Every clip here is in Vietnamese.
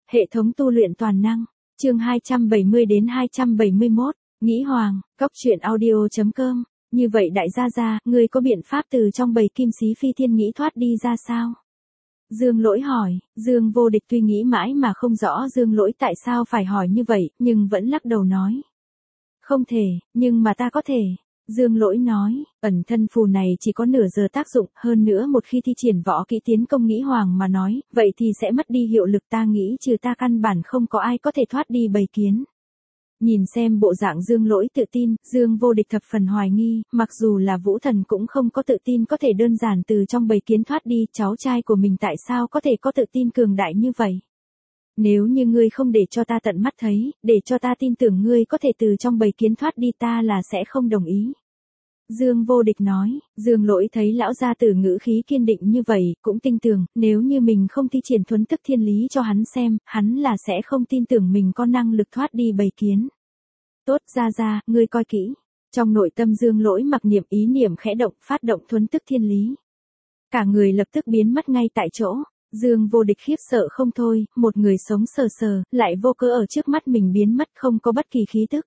Hệ thống tu luyện toàn năng, chương 270 đến 271, Nghĩ Hoàng, Cốc truyện audio.com. Như vậy đại gia, ngươi có biện pháp từ trong bầy kim sĩ phi thiên nghĩ thoát đi ra sao? Dương Lỗi hỏi, Dương Vô Địch tuy nghĩ mãi mà không rõ Dương Lỗi tại sao phải hỏi như vậy, nhưng vẫn lắc đầu nói. Không thể, nhưng mà ta có thể. Dương Lỗi nói, ẩn thân phù này chỉ có nửa giờ tác dụng, hơn nữa một khi thi triển võ kỹ tiến công Nghĩ Hoàng mà nói, vậy thì sẽ mất đi hiệu lực, ta nghĩ trừ ta căn bản không có ai có thể thoát đi bầy kiến. Nhìn xem bộ dạng Dương Lỗi tự tin, Dương Vô Địch thập phần hoài nghi, mặc dù là Vũ Thần cũng không có tự tin có thể đơn giản từ trong bầy kiến thoát đi, cháu trai của mình tại sao có thể có tự tin cường đại như vậy? Nếu như ngươi không để cho ta tận mắt thấy, để cho ta tin tưởng ngươi có thể từ trong bầy kiến thoát đi, ta là sẽ không đồng ý. Dương Vô Địch nói, Dương Lỗi thấy lão gia tử ngữ khí kiên định như vậy, cũng tin tưởng, nếu như mình không thi triển thuấn tức thiên lý cho hắn xem, hắn là sẽ không tin tưởng mình có năng lực thoát đi bầy kiến. Tốt ra, ngươi coi kỹ. Trong nội tâm Dương Lỗi mặc niệm ý niệm khẽ động, phát động thuấn tức thiên lý. Cả người lập tức biến mất ngay tại chỗ. Dương Vô Địch khiếp sợ không thôi, một người sống sờ sờ, lại vô cớ ở trước mắt mình biến mất, không có bất kỳ khí tức.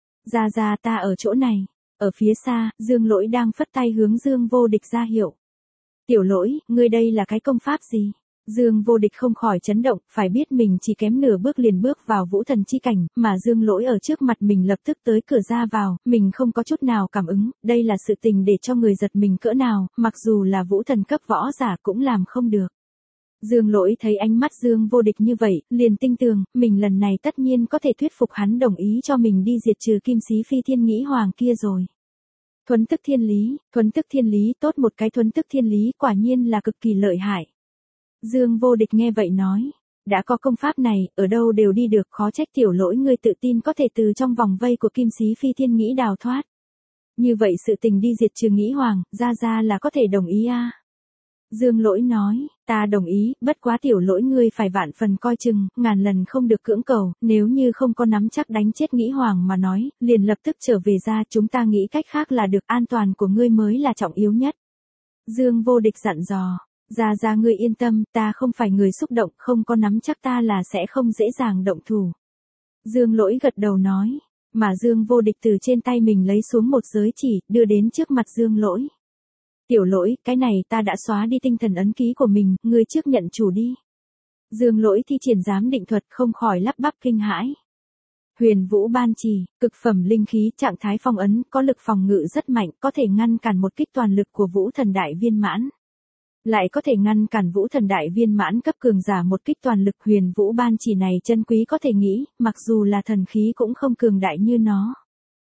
Ra ta ở chỗ này. Ở phía xa, Dương Lỗi đang phất tay hướng Dương Vô Địch ra hiệu. Tiểu Lỗi, ngươi đây là cái công pháp gì? Dương Vô Địch không khỏi chấn động, phải biết mình chỉ kém nửa bước liền bước vào Vũ Thần chi cảnh, mà Dương Lỗi ở trước mặt mình lập tức tới cửa ra vào, mình không có chút nào cảm ứng, đây là sự tình để cho người giật mình cỡ nào, mặc dù là Vũ Thần cấp võ giả cũng làm không được. Dương Lỗi thấy ánh mắt Dương Vô Địch như vậy, liền tin tưởng, mình lần này tất nhiên có thể thuyết phục hắn đồng ý cho mình đi diệt trừ kim sĩ phi thiên Nghĩ Hoàng kia rồi. Thuấn tức thiên lý, tốt một cái thuấn tức thiên lý, quả nhiên là cực kỳ lợi hại. Dương Vô Địch nghe vậy nói, đã có công pháp này, ở đâu đều đi được, khó trách Tiểu Lỗi ngươi tự tin có thể từ trong vòng vây của kim sĩ phi thiên nghĩ đào thoát. Như vậy sự tình đi diệt trừ Nghĩ Hoàng, ra là có thể đồng ý a. Dương Lỗi nói, ta đồng ý, bất quá Tiểu Lỗi ngươi phải vạn phần coi chừng, ngàn lần không được cưỡng cầu, nếu như không có nắm chắc đánh chết Nghĩ Hoàng mà nói, liền lập tức trở về ra, chúng ta nghĩ cách khác là được, an toàn của ngươi mới là trọng yếu nhất. Dương Vô Địch dặn dò, ra ngươi yên tâm, ta không phải người xúc động, không có nắm chắc ta là sẽ không dễ dàng động thủ. Dương Lỗi gật đầu nói, mà Dương Vô Địch từ trên tay mình lấy xuống một giới chỉ, đưa đến trước mặt Dương Lỗi. Tiểu Lỗi, cái này ta đã xóa đi tinh thần ấn ký của mình, ngươi trước nhận chủ đi. Dương Lỗi thi triển giám định thuật không khỏi lắp bắp kinh hãi. Huyền Vũ Ban Chỉ, cực phẩm linh khí, trạng thái phong ấn, có lực phòng ngự rất mạnh, có thể ngăn cản một kích toàn lực của Vũ Thần Đại Viên Mãn. Lại có thể ngăn cản Vũ Thần Đại Viên Mãn cấp cường giả một kích toàn lực. Huyền Vũ Ban Chỉ này chân quý có thể nghĩ, mặc dù là thần khí cũng không cường đại như nó.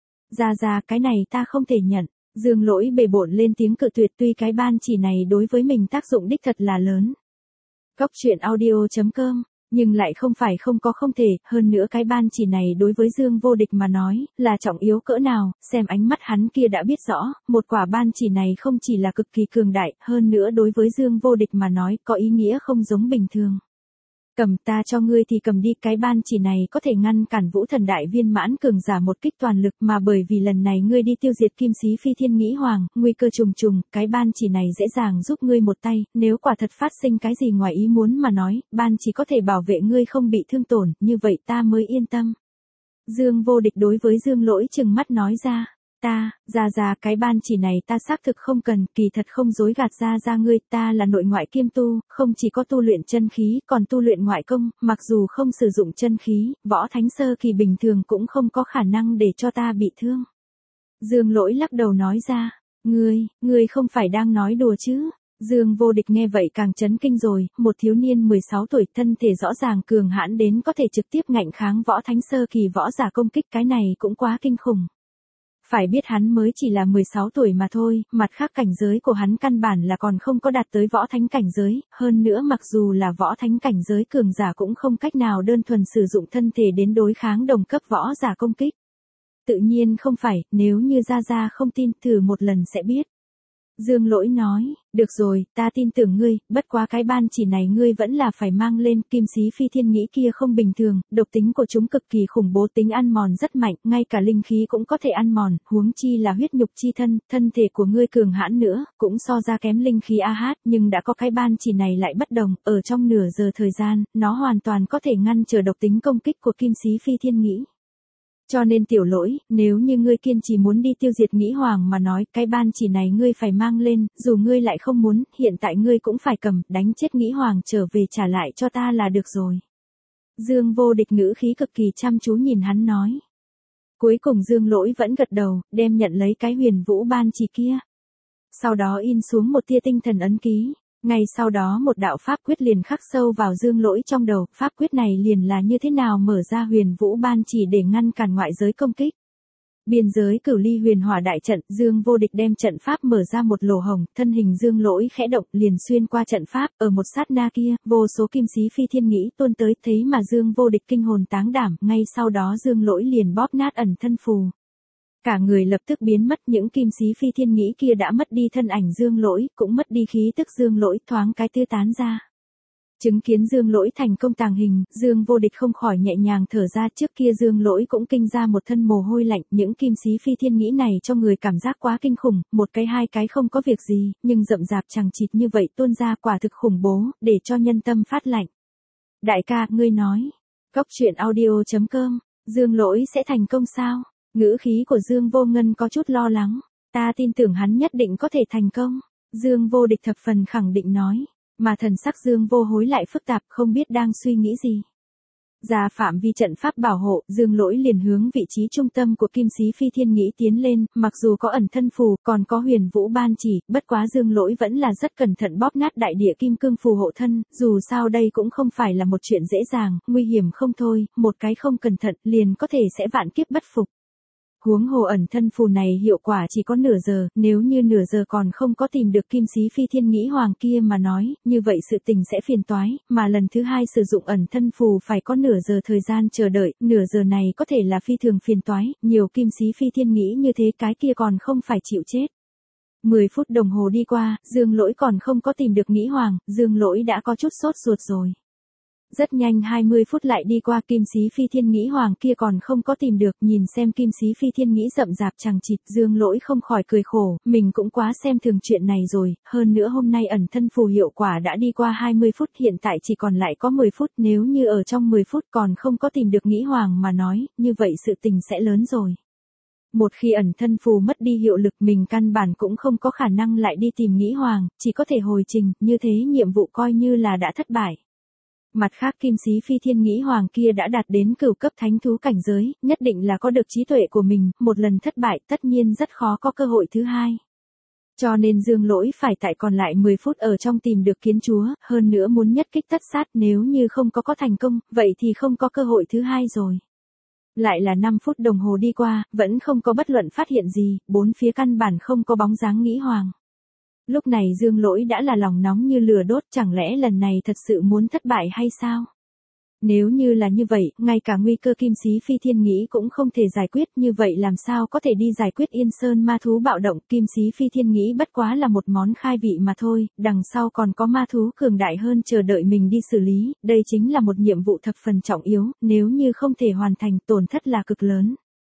Ra cái này ta không thể nhận. Dương Lỗi bề bộn lên tiếng cự tuyệt, tuy cái ban chỉ này đối với mình tác dụng đích thật là lớn. Cốc truyện audio.com, nhưng lại không phải không thể, hơn nữa cái ban chỉ này đối với Dương Vô Địch mà nói, là trọng yếu cỡ nào, xem ánh mắt hắn kia đã biết rõ, một quả ban chỉ này không chỉ là cực kỳ cường đại, hơn nữa đối với Dương Vô Địch mà nói, có ý nghĩa không giống bình thường. Cầm, ta cho ngươi thì cầm đi, cái ban chỉ này có thể ngăn cản Vũ Thần Đại Viên Mãn cường giả một kích toàn lực, mà bởi vì lần này ngươi đi tiêu diệt kim sĩ phi thiên Nghĩ Hoàng, nguy cơ trùng trùng, cái ban chỉ này dễ dàng giúp ngươi một tay, nếu quả thật phát sinh cái gì ngoài ý muốn mà nói, ban chỉ có thể bảo vệ ngươi không bị thương tổn, như vậy ta mới yên tâm. Dương Vô Địch đối với Dương Lỗi trừng mắt nói ra. Ra cái ban chỉ này ta xác thực không cần, kỳ thật không dối gạt ra ngươi, ta là nội ngoại kiêm tu, không chỉ có tu luyện chân khí, còn tu luyện ngoại công, mặc dù không sử dụng chân khí, võ thánh sơ kỳ bình thường cũng không có khả năng để cho ta bị thương. Dương Lỗi lắc đầu nói ra, ngươi không phải đang nói đùa chứ? Dương Vô Địch nghe vậy càng chấn kinh rồi, một thiếu niên 16 tuổi thân thể rõ ràng cường hãn đến có thể trực tiếp ngạnh kháng võ thánh sơ kỳ võ giả công kích, cái này cũng quá kinh khủng. Phải biết hắn mới chỉ là 16 tuổi mà thôi, mặt khác cảnh giới của hắn căn bản là còn không có đạt tới võ thánh cảnh giới, hơn nữa mặc dù là võ thánh cảnh giới cường giả cũng không cách nào đơn thuần sử dụng thân thể đến đối kháng đồng cấp võ giả công kích. Tự nhiên không phải, nếu như ra không tin, thử một lần sẽ biết. Dương Lỗi nói, được rồi, ta tin tưởng ngươi, bất quá cái ban chỉ này ngươi vẫn là phải mang lên, kim sĩ phi thiên nghĩ kia không bình thường, độc tính của chúng cực kỳ khủng bố, tính ăn mòn rất mạnh, ngay cả linh khí cũng có thể ăn mòn, huống chi là huyết nhục chi thân, thân thể của ngươi cường hãn nữa, cũng so ra kém linh khí AH, nhưng đã có cái ban chỉ này lại bất đồng, ở trong nửa giờ thời gian, nó hoàn toàn có thể ngăn trở độc tính công kích của kim sĩ phi thiên nghĩ. Cho nên Tiểu Lỗi, nếu như ngươi kiên trì muốn đi tiêu diệt Nghĩ Hoàng mà nói, cái ban chỉ này ngươi phải mang lên, dù ngươi lại không muốn, hiện tại ngươi cũng phải cầm, đánh chết Nghĩ Hoàng trở về trả lại cho ta là được rồi. Dương Vô Địch ngữ khí cực kỳ chăm chú nhìn hắn nói. Cuối cùng Dương Lỗi vẫn gật đầu, đem nhận lấy cái huyền vũ ban chỉ kia. Sau đó in xuống một tia tinh thần ấn ký. Ngay sau đó một đạo pháp quyết liền khắc sâu vào Dương Lỗi trong đầu, pháp quyết này liền là như thế nào mở ra huyền vũ ban chỉ để ngăn cản ngoại giới công kích. Biên giới Cửu Ly huyền hỏa đại trận, Dương Vô Địch đem trận pháp mở ra một lỗ hổng, thân hình Dương Lỗi khẽ động liền xuyên qua trận pháp, ở một sát na kia, vô số kim sĩ phi thiên nghĩ tuôn tới, thế mà Dương Vô Địch kinh hồn táng đảm, ngay sau đó Dương Lỗi liền bóp nát ẩn thân phù. Cả người lập tức biến mất, những kim sĩ phi thiên nghĩ kia đã mất đi thân ảnh Dương Lỗi, cũng mất đi khí tức Dương Lỗi, thoáng cái tiêu tán ra. Chứng kiến Dương Lỗi thành công tàng hình, Dương Vô Địch không khỏi nhẹ nhàng thở ra, trước kia Dương Lỗi cũng kinh ra một thân mồ hôi lạnh, những kim sĩ phi thiên nghĩ này cho người cảm giác quá kinh khủng, một cái hai cái không có việc gì, nhưng rậm rạp chằng chịt như vậy tuôn ra quả thực khủng bố, để cho nhân tâm phát lạnh. Đại ca, ngươi nói, Cốc Truyện Audio.com, Dương Lỗi sẽ thành công sao? Ngữ khí của Dương Vô Ngân có chút lo lắng. Ta tin tưởng hắn nhất định có thể thành công. Dương Vô Địch thập phần khẳng định nói. Mà thần sắc Dương Vô Hối lại phức tạp, không biết đang suy nghĩ gì. Ra phạm vi trận pháp bảo hộ, Dương Lỗi liền hướng vị trí trung tâm của kim sĩ phi thiên nghĩ tiến lên, mặc dù có ẩn thân phù, còn có huyền vũ ban chỉ, bất quá Dương Lỗi vẫn là rất cẩn thận bóp nát đại địa kim cương phù hộ thân, dù sao đây cũng không phải là một chuyện dễ dàng, nguy hiểm không thôi, một cái không cẩn thận liền có thể sẽ vạn kiếp bất phục. Huống hồ ẩn thân phù này hiệu quả chỉ có nửa giờ, nếu như nửa giờ còn không có tìm được kim sĩ phi thiên nghĩ hoàng kia mà nói, như vậy sự tình sẽ phiền toái, mà lần thứ hai sử dụng ẩn thân phù phải có nửa giờ thời gian chờ đợi, nửa giờ này có thể là phi thường phiền toái, nhiều kim sĩ phi thiên nghĩ như thế cái kia còn không phải chịu chết. 10 phút đồng hồ đi qua, Dương Lỗi còn không có tìm được Nghĩ Hoàng, Dương Lỗi đã có chút sốt ruột rồi. Rất nhanh 20 phút lại đi qua, kim sĩ phi thiên nghĩ hoàng kia còn không có tìm được, nhìn xem kim sĩ phi thiên nghĩ rậm rạp chằng chịt, Dương Lỗi không khỏi cười khổ, mình cũng quá xem thường chuyện này rồi, hơn nữa hôm nay ẩn thân phù hiệu quả đã đi qua 20 phút, hiện tại chỉ còn lại có 10 phút, nếu như ở trong 10 phút còn không có tìm được Nghĩ Hoàng mà nói, như vậy sự tình sẽ lớn rồi. Một khi ẩn thân phù mất đi hiệu lực, mình căn bản cũng không có khả năng lại đi tìm Nghĩ Hoàng, chỉ có thể hồi trình, như thế nhiệm vụ coi như là đã thất bại. Mặt khác kim sĩ phi thiên nghĩ hoàng kia đã đạt đến cửu cấp thánh thú cảnh giới, nhất định là có được trí tuệ của mình, một lần thất bại tất nhiên rất khó có cơ hội thứ hai. Cho nên Dương Lỗi phải tại còn lại 10 phút ở trong tìm được kiến chúa, hơn nữa muốn nhất kích tất sát, nếu như không có thành công, vậy thì không có cơ hội thứ hai rồi. Lại là 5 phút đồng hồ đi qua, vẫn không có bất luận phát hiện gì, bốn phía căn bản không có bóng dáng Nghĩ Hoàng. Lúc này Dương Lỗi đã là lòng nóng như lửa đốt, chẳng lẽ lần này thật sự muốn thất bại hay sao? Nếu như là như vậy, ngay cả nguy cơ kim sĩ phi thiên nghĩ cũng không thể giải quyết, như vậy làm sao có thể đi giải quyết Yên Sơn ma thú bạo động, kim sĩ phi thiên nghĩ bất quá là một món khai vị mà thôi, đằng sau còn có ma thú cường đại hơn chờ đợi mình đi xử lý, đây chính là một nhiệm vụ thập phần trọng yếu, nếu như không thể hoàn thành tổn thất là cực lớn.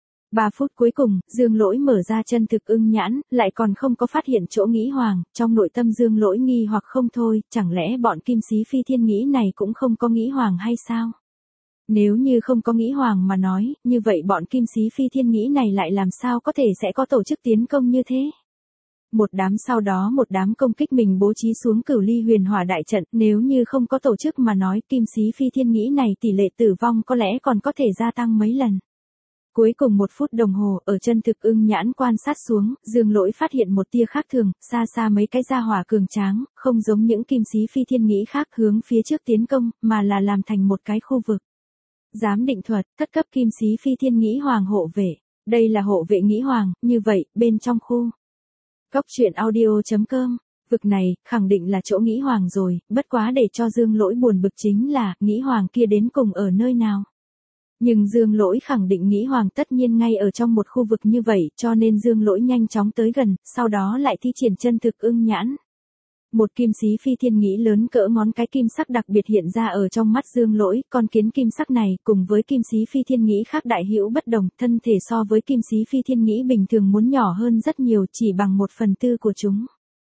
3 phút cuối cùng, Dương Lỗi mở ra chân thực ưng nhãn, lại còn không có phát hiện chỗ Nghĩ Hoàng, trong nội tâm Dương Lỗi nghi hoặc không thôi, chẳng lẽ bọn kim sĩ phi thiên nghĩ này cũng không có Nghĩ Hoàng hay sao? Nếu như không có Nghĩ Hoàng mà nói, như vậy bọn kim sĩ phi thiên nghĩ này lại làm sao có thể sẽ có tổ chức tiến công như thế? Một đám sau đó một đám công kích mình bố trí xuống Cửu Ly huyền hỏa đại trận, nếu như không có tổ chức mà nói, kim sĩ phi thiên nghĩ này tỷ lệ tử vong có lẽ còn có thể gia tăng mấy lần. Cuối cùng 1 phút đồng hồ, ở chân thực ưng nhãn quan sát xuống, Dương Lỗi phát hiện một tia khác thường, xa xa mấy cái gia hỏa cường tráng, không giống những kim sĩ phi thiên nghĩ khác hướng phía trước tiến công, mà là làm thành một cái khu vực. Giám định thuật, thất cấp kim sĩ phi thiên nghĩ hoàng hộ vệ. Đây là hộ vệ Nghĩ Hoàng, như vậy, bên trong khu. Cốc Truyện Audio.com, vực này, khẳng định là chỗ Nghĩ Hoàng rồi, bất quá để cho Dương Lỗi buồn bực chính là, Nghĩ Hoàng kia đến cùng ở nơi nào. Nhưng Dương Lỗi khẳng định Nghĩ Hoàng tất nhiên ngay ở trong một khu vực như vậy, cho nên Dương Lỗi nhanh chóng tới gần, sau đó lại thi triển chân thực ưng nhãn. Một kim xí phi thiên nghĩ lớn cỡ ngón cái kim sắc đặc biệt hiện ra ở trong mắt Dương Lỗi, con kiến kim sắc này cùng với kim xí phi thiên nghĩ khác đại hữu bất đồng, thân thể so với kim xí phi thiên nghĩ bình thường muốn nhỏ hơn rất nhiều, chỉ bằng 1/4 của chúng.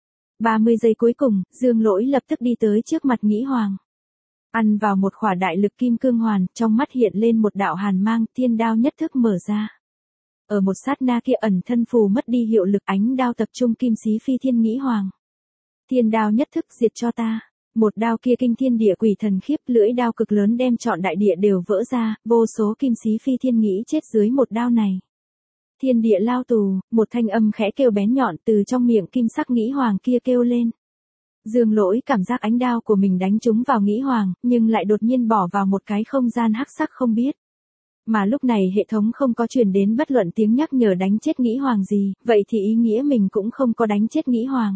30 giây cuối cùng, Dương Lỗi lập tức đi tới trước mặt Nghĩ Hoàng. Ăn vào một khỏa đại lực kim cương hoàn, trong mắt hiện lên một đạo hàn mang, thiên đao nhất thức mở ra. Ở một sát na kia ẩn thân phù mất đi hiệu lực, ánh đao tập trung kim xí phi thiên Nghĩ Hoàng. Thiên đao nhất thức diệt cho ta. Một đao kia kinh thiên địa quỷ thần khiếp, lưỡi đao cực lớn đem trọn đại địa đều vỡ ra, vô số kim xí phi thiên nghĩ chết dưới một đao này. Thiên địa lao tù, một thanh âm khẽ kêu bén nhọn từ trong miệng kim sắc Nghĩ Hoàng kia kêu lên. Dương Lỗi cảm giác ánh đao của mình đánh trúng vào Nghĩ Hoàng, nhưng lại đột nhiên bỏ vào một cái không gian hắc sắc không biết. Mà lúc này hệ thống không có truyền đến bất luận tiếng nhắc nhở đánh chết Nghĩ Hoàng gì, vậy thì ý nghĩa mình cũng không có đánh chết Nghĩ Hoàng.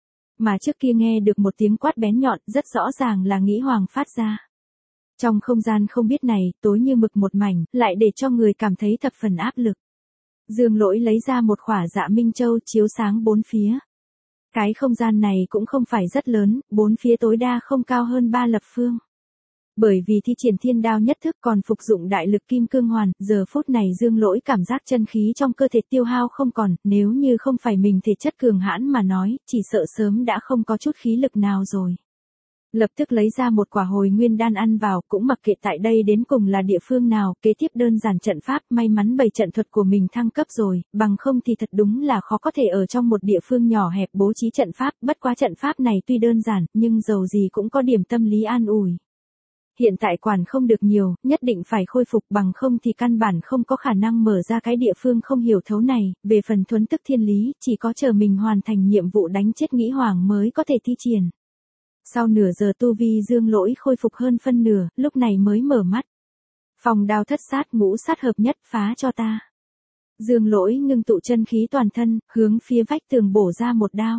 Mà trước kia nghe được một tiếng quát bén nhọn, rất rõ ràng là Nghĩ Hoàng phát ra. Trong không gian không biết này, tối như mực một mảnh, lại để cho người cảm thấy thập phần áp lực. Dương Lỗi lấy ra một khỏa Dạ Minh Châu chiếu sáng bốn phía. Cái không gian này cũng không phải rất lớn, bốn phía tối đa không cao hơn 3 lập phương. Bởi vì thi triển thiên đao nhất thức còn phục dụng đại lực kim cương hoàn, giờ phút này Dương Lỗi cảm giác chân khí trong cơ thể tiêu hao không còn, nếu như không phải mình thể chất cường hãn mà nói, chỉ sợ sớm đã không có chút khí lực nào rồi. Lập tức lấy ra một quả hồi nguyên đan ăn vào, cũng mặc kệ tại đây đến cùng là địa phương nào, kế tiếp đơn giản trận pháp, may mắn bày trận thuật của mình thăng cấp rồi, bằng không thì thật đúng là khó có thể ở trong một địa phương nhỏ hẹp bố trí trận pháp, bất quá trận pháp này tuy đơn giản, nhưng dầu gì cũng có điểm tâm lý an ủi. Hiện tại quản không được nhiều, nhất định phải khôi phục, bằng không thì căn bản không có khả năng mở ra cái địa phương không hiểu thấu này, về phần thuấn tức thiên lý, chỉ có chờ mình hoàn thành nhiệm vụ đánh chết Nghĩ Hoàng mới có thể thi triển. Sau nửa giờ tu vi Dương Lỗi khôi phục hơn phân nửa, lúc này mới mở mắt. Phong đao thất sát ngũ sát hợp nhất phá cho ta. Dương Lỗi ngưng tụ chân khí toàn thân, hướng phía vách tường bổ ra một đao.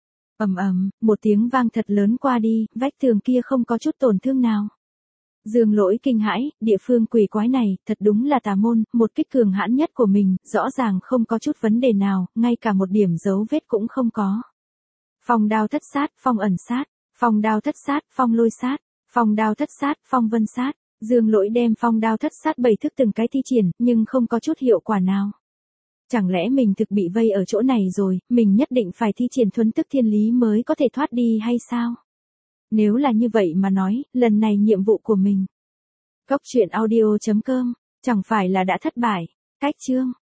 Ầm ầm, một tiếng vang thật lớn qua đi, vách tường kia không có chút tổn thương nào. Dương Lỗi kinh hãi, địa phương quỷ quái này, thật đúng là tà môn, một kích cường hãn nhất của mình, rõ ràng không có chút vấn đề nào, ngay cả một điểm dấu vết cũng không có. Phong đao thất sát, phong ẩn sát, phong đao thất sát, phong lôi sát, phong đao thất sát, phong vân sát. Dương Lỗi đem phong đao thất sát 7 thức từng cái thi triển, nhưng không có chút hiệu quả nào. Chẳng lẽ mình thực bị vây ở chỗ này rồi, mình nhất định phải thi triển thuấn tức thiên lý mới có thể thoát đi hay sao? Nếu là như vậy mà nói, lần này nhiệm vụ của mình. Cốc truyện audio.com, chẳng phải là đã thất bại. Cách chương.